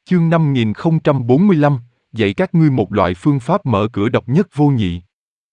Chương 5045, dạy các ngươi một loại phương pháp mở cửa độc nhất vô nhị.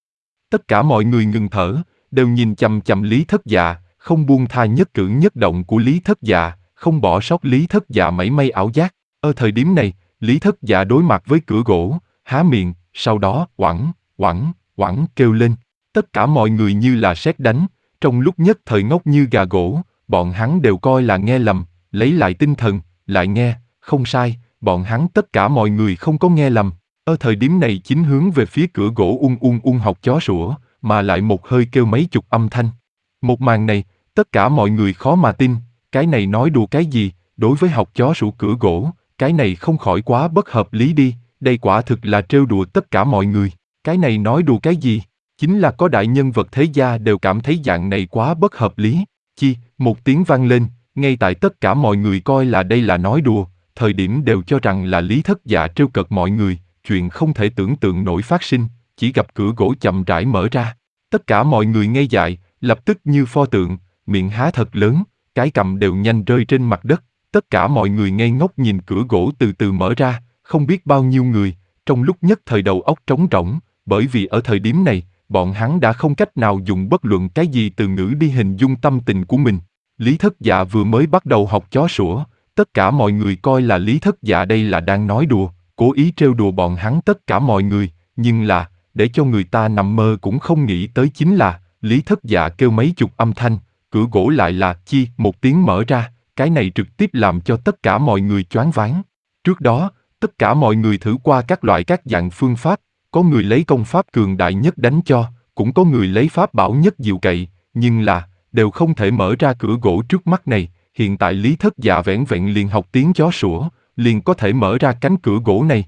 Tất cả mọi người ngừng thở, đều nhìn chằm chằm Lý Thất Dạ, không buông tha nhất cử nhất động của Lý Thất Dạ, không bỏ sót Lý Thất Dạ mảy may ảo giác. Ở thời điểm này, Lý Thất Dạ đối mặt với cửa gỗ, há miệng, sau đó oảng, oảng, oảng kêu lên. Tất cả mọi người như là sét đánh, trong lúc nhất thời ngốc như gà gỗ, bọn hắn đều coi là nghe lầm, lấy lại tinh thần, lại nghe, không sai, bọn hắn tất cả mọi người không có nghe lầm. Ở thời điểm này chính hướng về phía cửa gỗ học chó sủa, mà lại một hơi kêu mấy chục âm thanh. Một màn này, tất cả mọi người khó mà tin, cái này nói đùa cái gì, đối với học chó sủa cửa gỗ, cái này không khỏi quá bất hợp lý đi, đây quả thực là trêu đùa tất cả mọi người, cái này nói đùa cái gì, chính là có đại nhân vật thế gia đều cảm thấy dạng này quá bất hợp lý. Một tiếng vang lên, ngay tại tất cả mọi người coi là đây là nói đùa, thời điểm đều cho rằng là Lý Thất Dạ trêu cợt mọi người, chuyện không thể tưởng tượng nổi phát sinh, chỉ gặp cửa gỗ chậm rãi mở ra. Tất cả mọi người ngây dại, lập tức như pho tượng, miệng há thật lớn, cái cằm đều nhanh rơi trên mặt đất, tất cả mọi người ngây ngốc nhìn cửa gỗ từ từ mở ra, không biết bao nhiêu người, trong lúc nhất thời đầu óc trống rỗng, bởi vì ở thời điểm này, bọn hắn đã không cách nào dùng bất luận cái gì từ ngữ đi hình dung tâm tình của mình. Lý Thất Dạ vừa mới bắt đầu học chó sủa, tất cả mọi người coi là Lý Thất Dạ đây là đang nói đùa, cố ý trêu đùa bọn hắn tất cả mọi người, nhưng là, để cho người ta nằm mơ cũng không nghĩ tới chính là, Lý Thất Dạ kêu mấy chục âm thanh, cửa gỗ lại là một tiếng mở ra, cái này trực tiếp làm cho tất cả mọi người choáng váng. Trước đó, tất cả mọi người thử qua các dạng phương pháp, có người lấy công pháp cường đại nhất đánh cho, cũng có người lấy pháp bảo nhất diệu cậy, nhưng là, đều không thể mở ra cửa gỗ trước mắt này. Hiện tại Lý Thất Dạ vẻn vẹn liền học tiếng chó sủa, liền có thể mở ra cánh cửa gỗ này,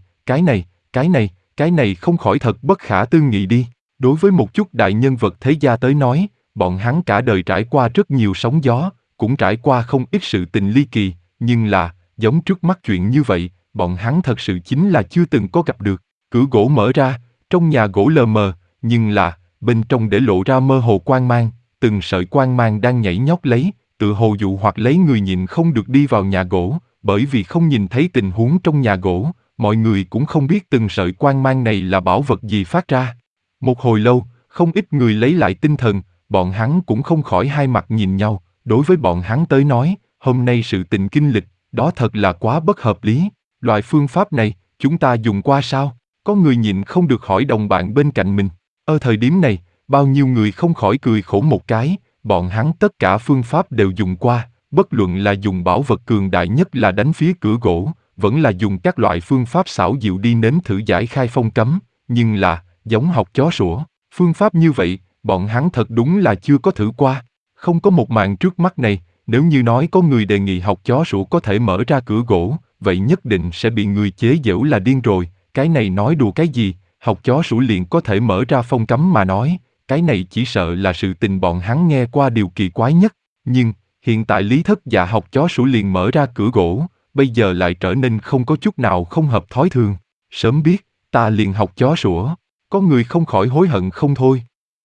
cái này không khỏi thật bất khả tư nghị đi. Đối với một chút đại nhân vật thế gia tới nói, bọn hắn cả đời trải qua rất nhiều sóng gió, cũng trải qua không ít sự tình ly kỳ, nhưng là, giống trước mắt chuyện như vậy, bọn hắn thật sự chính là chưa từng có gặp được. Cửa gỗ mở ra, trong nhà gỗ lờ mờ, nhưng là, bên trong để lộ ra mơ hồ quang mang, từng sợi quang mang đang nhảy nhót lấy, tự hồ dụ hoặc lấy người nhịn không được đi vào nhà gỗ, bởi vì không nhìn thấy tình huống trong nhà gỗ, mọi người cũng không biết từng sợi quang mang này là bảo vật gì phát ra. Một hồi lâu, không ít người lấy lại tinh thần, bọn hắn cũng không khỏi hai mặt nhìn nhau, đối với bọn hắn tới nói, hôm nay sự tình kinh lịch, đó thật là quá bất hợp lý, loại phương pháp này, chúng ta dùng qua sao? Có người nhịn không được hỏi đồng bạn bên cạnh mình. Ở thời điểm này, bao nhiêu người không khỏi cười khổ một cái, bọn hắn tất cả phương pháp đều dùng qua, bất luận là dùng bảo vật cường đại nhất là đánh phía cửa gỗ, vẫn là dùng các loại phương pháp xảo diệu đi nếm thử giải khai phong cấm, nhưng là, giống học chó sủa, phương pháp như vậy, bọn hắn thật đúng là chưa có thử qua. Không có một màn trước mắt này, nếu như nói có người đề nghị học chó sủa có thể mở ra cửa gỗ, vậy nhất định sẽ bị người chế giễu là điên rồi, cái này nói đùa cái gì, học chó sủa liền có thể mở ra phong cấm mà nói. Cái này chỉ sợ là sự tình bọn hắn nghe qua điều kỳ quái nhất, nhưng, hiện tại Lý Thất Dạ học chó sủa liền mở ra cửa gỗ, bây giờ lại trở nên không có chút nào không hợp thói thường. Sớm biết, ta liền học chó sủa, có người không khỏi hối hận không thôi.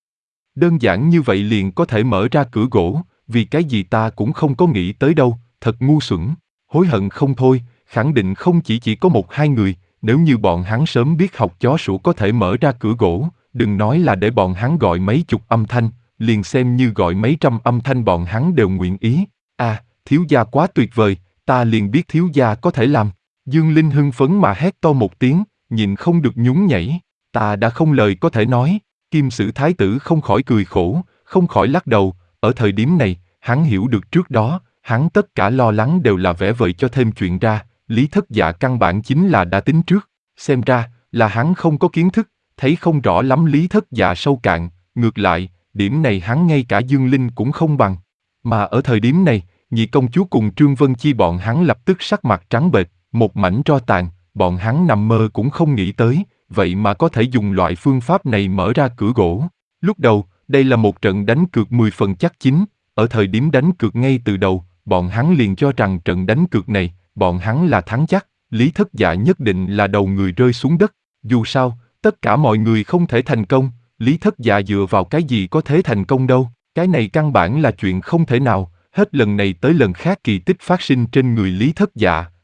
Đơn giản như vậy liền có thể mở ra cửa gỗ, vì cái gì ta cũng không có nghĩ tới đâu, thật ngu xuẩn, hối hận không thôi, khẳng định không chỉ có một hai người, nếu như bọn hắn sớm biết học chó sủa có thể mở ra cửa gỗ, đừng nói là để bọn hắn gọi mấy chục âm thanh, liền xem như gọi mấy trăm âm thanh bọn hắn đều nguyện ý. Thiếu gia quá tuyệt vời, ta liền biết thiếu gia có thể làm. Dương Linh hưng phấn mà hét to một tiếng, nhìn không được nhún nhảy. Ta đã không lời có thể nói. Kim Sử Thái tử không khỏi cười khổ, không khỏi lắc đầu. Ở thời điểm này, hắn hiểu được trước đó, hắn tất cả lo lắng đều là vẽ vời cho thêm chuyện ra. Lý Thất Dạ căn bản chính là đã tính trước. Xem ra, là hắn không có kiến thức, thấy không rõ lắm Lý Thất Dạ sâu cạn, ngược lại, điểm này hắn ngay cả Dương Linh cũng không bằng. Mà ở thời điểm này, nhị công chúa cùng Trương Vân Chi bọn hắn lập tức sắc mặt trắng bệch, một mảnh tro tàn, bọn hắn nằm mơ cũng không nghĩ tới, vậy mà có thể dùng loại phương pháp này mở ra cửa gỗ. Lúc đầu, đây là một trận đánh cược 10 phần chắc chín, ở thời điểm đánh cược ngay từ đầu, bọn hắn liền cho rằng trận đánh cược này, bọn hắn là thắng chắc, Lý Thất Dạ nhất định là đầu người rơi xuống đất, dù sao, tất cả mọi người không thể thành công, Lý Thất Dạ dựa vào cái gì có thể thành công đâu, cái này căn bản là chuyện không thể nào, hết lần này tới lần khác kỳ tích phát sinh trên người Lý Thất Dạ,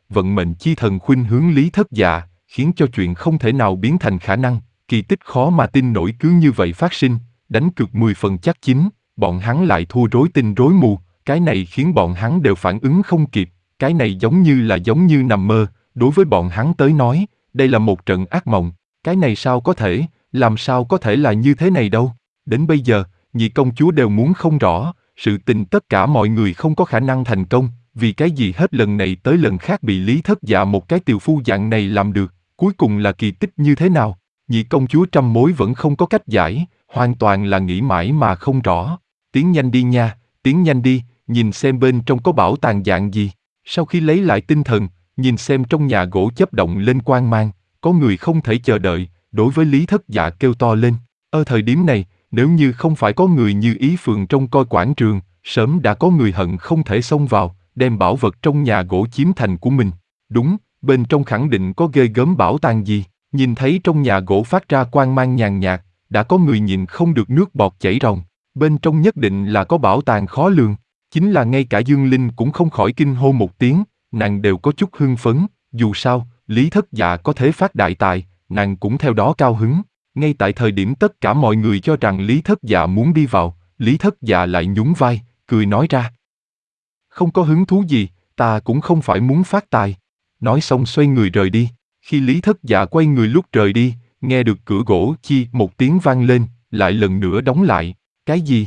vận mệnh chi thần khuynh hướng Lý Thất Dạ, khiến cho chuyện không thể nào biến thành khả năng, kỳ tích khó mà tin nổi cứ như vậy phát sinh, đánh cược 10 phần chắc chín, bọn hắn lại thua rối tinh rối mù, cái này khiến bọn hắn đều phản ứng không kịp, cái này giống như nằm mơ, đối với bọn hắn tới nói, đây là một trận ác mộng, cái này sao có thể, làm sao có thể là như thế này đâu, đến bây giờ, nhị công chúa đều muốn không rõ, sự tình tất cả mọi người không có khả năng thành công, vì cái gì hết lần này tới lần khác bị Lý Thất Dạ một cái tiều phu dạng này làm được, cuối cùng là kỳ tích như thế nào? Nhị công chúa trăm mối vẫn không có cách giải, hoàn toàn là nghĩ mãi mà không rõ. Tiến nhanh đi nha, tiến nhanh đi, nhìn xem bên trong có bảo tàng dạng gì. Sau khi lấy lại tinh thần, nhìn xem trong nhà gỗ chớp động lên quang mang, có người không thể chờ đợi, đối với Lý Thất Dạ kêu to lên. Thời điểm này, nếu như không phải có người như Ý Phường trông coi quảng trường, sớm đã có người hận không thể xông vào, đem bảo vật trong nhà gỗ chiếm thành của mình. Đúng, bên trong khẳng định có ghê gớm bảo tàng gì. Nhìn thấy trong nhà gỗ phát ra quang mang nhàn nhạt, đã có người nhìn không được nước bọt chảy ròng. Bên trong nhất định là có bảo tàng khó lường. Chính là ngay cả Dương Linh cũng không khỏi kinh hô một tiếng, nàng đều có chút hưng phấn. Dù sao, Lý Thất Dạ có thế phát đại tài, nàng cũng theo đó cao hứng. Ngay tại thời điểm tất cả mọi người cho rằng Lý Thất Dạ muốn đi vào, Lý Thất Dạ lại nhún vai, cười nói ra. Không có hứng thú gì, ta cũng không phải muốn phát tài. Nói xong xoay người rời đi. Khi Lý Thất Dạ quay người lúc rời đi, nghe được cửa gỗ chi một tiếng vang lên, lại lần nữa đóng lại. Cái gì?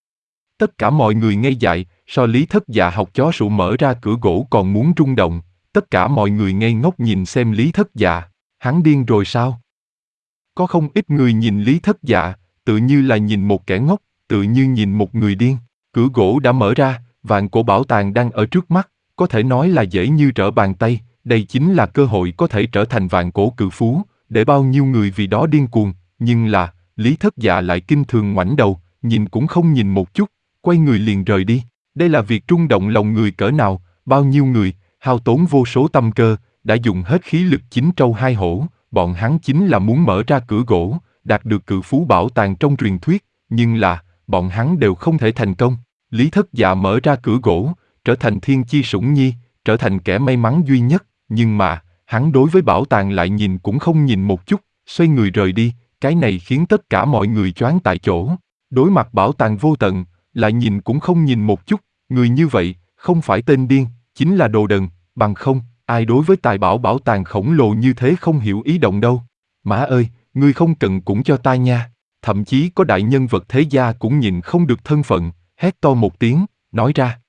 Tất cả mọi người ngây dại, so Lý Thất Dạ học chó sụ mở ra cửa gỗ còn muốn rung động. Tất cả mọi người ngây ngốc nhìn xem Lý Thất Dạ. Hắn điên rồi sao? Có không ít người nhìn Lý Thất Dạ, tự như là nhìn một kẻ ngốc, tự như nhìn một người điên. Cửa gỗ đã mở ra, vạn cổ bảo tàng đang ở trước mắt, có thể nói là dễ như trở bàn tay. Đây chính là cơ hội có thể trở thành vạn cổ cự phú, để bao nhiêu người vì đó điên cuồng. Nhưng là, Lý Thất Dạ lại kinh thường ngoảnh đầu, nhìn cũng không nhìn một chút, quay người liền rời đi. Đây là việc rung động lòng người cỡ nào, bao nhiêu người, hao tốn vô số tâm cơ, đã dùng hết khí lực chín trâu hai hổ, bọn hắn chính là muốn mở ra cửa gỗ, đạt được cự phú bảo tàng trong truyền thuyết, nhưng là, bọn hắn đều không thể thành công. Lý Thất Dạ mở ra cửa gỗ, trở thành thiên chi sủng nhi, trở thành kẻ may mắn duy nhất, nhưng mà, hắn đối với bảo tàng lại nhìn cũng không nhìn một chút, xoay người rời đi, cái này khiến tất cả mọi người choáng tại chỗ. Đối mặt bảo tàng vô tận, lại nhìn cũng không nhìn một chút, người như vậy, không phải tên điên, chính là đồ đần, bằng không, ai đối với tài bảo tàng khổng lồ như thế không hiểu ý động đâu. Mã ơi, ngươi không cần cũng cho ta nha. Thậm chí có đại nhân vật thế gia cũng nhìn không được thân phận, hét to một tiếng, nói ra.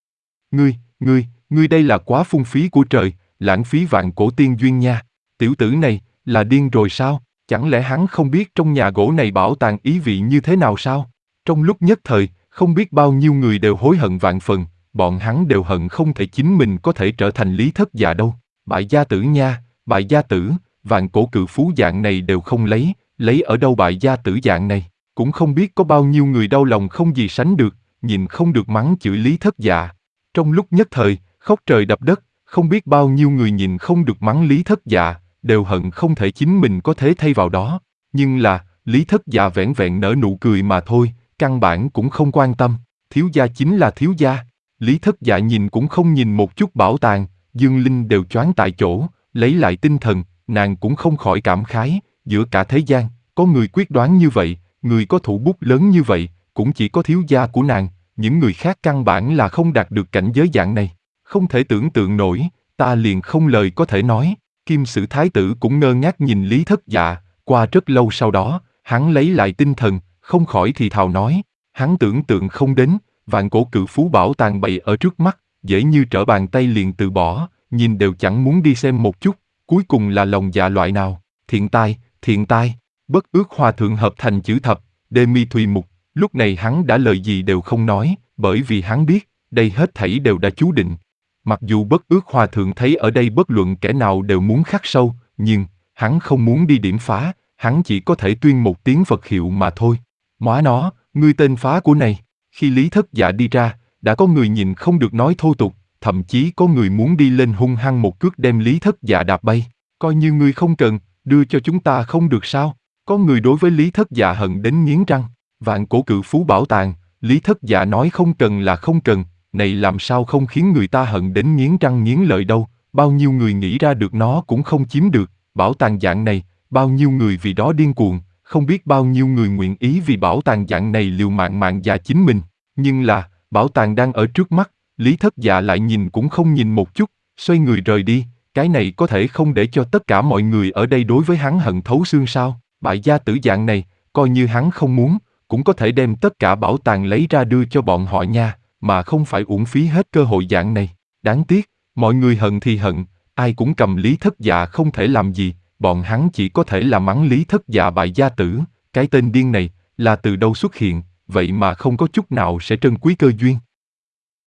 Ngươi đây là quá phung phí của trời, lãng phí vạn cổ tiên duyên nha. Tiểu tử này, là điên rồi sao? Chẳng lẽ hắn không biết trong nhà gỗ này bảo tàng ý vị như thế nào sao? Trong lúc nhất thời, không biết bao nhiêu người đều hối hận vạn phần, bọn hắn đều hận không thể chính mình có thể trở thành Lý Thất Dạ đâu. Bại gia tử nha, bại gia tử, vạn cổ cự phú dạng này đều không lấy ở đâu bại gia tử dạng này? Cũng không biết có bao nhiêu người đau lòng không gì sánh được, nhìn không được mắng chửi Lý Thất Dạ. Trong lúc nhất thời, khóc trời đập đất, không biết bao nhiêu người nhìn không được mắng Lý Thất Dạ, đều hận không thể chính mình có thế thay vào đó. Nhưng là, Lý Thất Dạ vẻn vẹn nở nụ cười mà thôi, căn bản cũng không quan tâm. Thiếu gia chính là thiếu gia. Lý Thất Dạ nhìn cũng không nhìn một chút bảo tàng, Dương Linh đều choáng tại chỗ, lấy lại tinh thần, nàng cũng không khỏi cảm khái, giữa cả thế gian, có người quyết đoán như vậy, người có thủ bút lớn như vậy, cũng chỉ có thiếu gia của nàng, những người khác căn bản là không đạt được cảnh giới dạng này. Không thể tưởng tượng nổi, ta liền không lời có thể nói. Kim Sử Thái tử cũng ngơ ngác nhìn Lý Thất Dạ, qua rất lâu sau đó, hắn lấy lại tinh thần, không khỏi thì thào nói, hắn tưởng tượng không đến, vạn cổ cự phú bảo tàng bày ở trước mắt, dễ như trở bàn tay liền từ bỏ, nhìn đều chẳng muốn đi xem một chút, cuối cùng là lòng dạ loại nào, thiện tai, bất ước hòa thượng hợp thành chữ thập, đê mi thùy mục, lúc này hắn đã lời gì đều không nói, bởi vì hắn biết, đây hết thảy đều đã chú định. Mặc dù bất ước hòa thượng thấy ở đây bất luận kẻ nào đều muốn khắc sâu, nhưng, hắn không muốn đi điểm phá, hắn chỉ có thể tuyên một tiếng Phật hiệu mà thôi. Móa nó, ngươi tên phá của này. Khi Lý Thất Dạ đi ra, đã có người nhìn không được nói thô tục, thậm chí có người muốn đi lên hung hăng một cước đem Lý Thất Dạ đạp bay. Coi như ngươi không cần, đưa cho chúng ta không được sao? Có người đối với Lý Thất Dạ hận đến nghiến răng. Vạn cổ cự phú bảo tàng, Lý Thất Dạ nói không cần là không cần, này làm sao không khiến người ta hận đến nghiến răng nghiến lợi đâu, bao nhiêu người nghĩ ra được nó cũng không chiếm được, bảo tàng dạng này, bao nhiêu người vì đó điên cuồng, không biết bao nhiêu người nguyện ý vì bảo tàng dạng này liều mạng mạng già chính mình. Nhưng là, bảo tàng đang ở trước mắt, Lý Thất Dạ lại nhìn cũng không nhìn một chút, xoay người rời đi, cái này có thể không để cho tất cả mọi người ở đây đối với hắn hận thấu xương sao? Bại gia tử dạng này, coi như hắn không muốn, cũng có thể đem tất cả bảo tàng lấy ra đưa cho bọn họ nha, mà không phải uổng phí hết cơ hội dạng này. Đáng tiếc, mọi người hận thì hận, ai cũng cầm Lý Thất Dạ không thể làm gì, bọn hắn chỉ có thể là mắng Lý Thất Dạ bại gia tử, cái tên điên này, là từ đâu xuất hiện, vậy mà không có chút nào sẽ trân quý cơ duyên.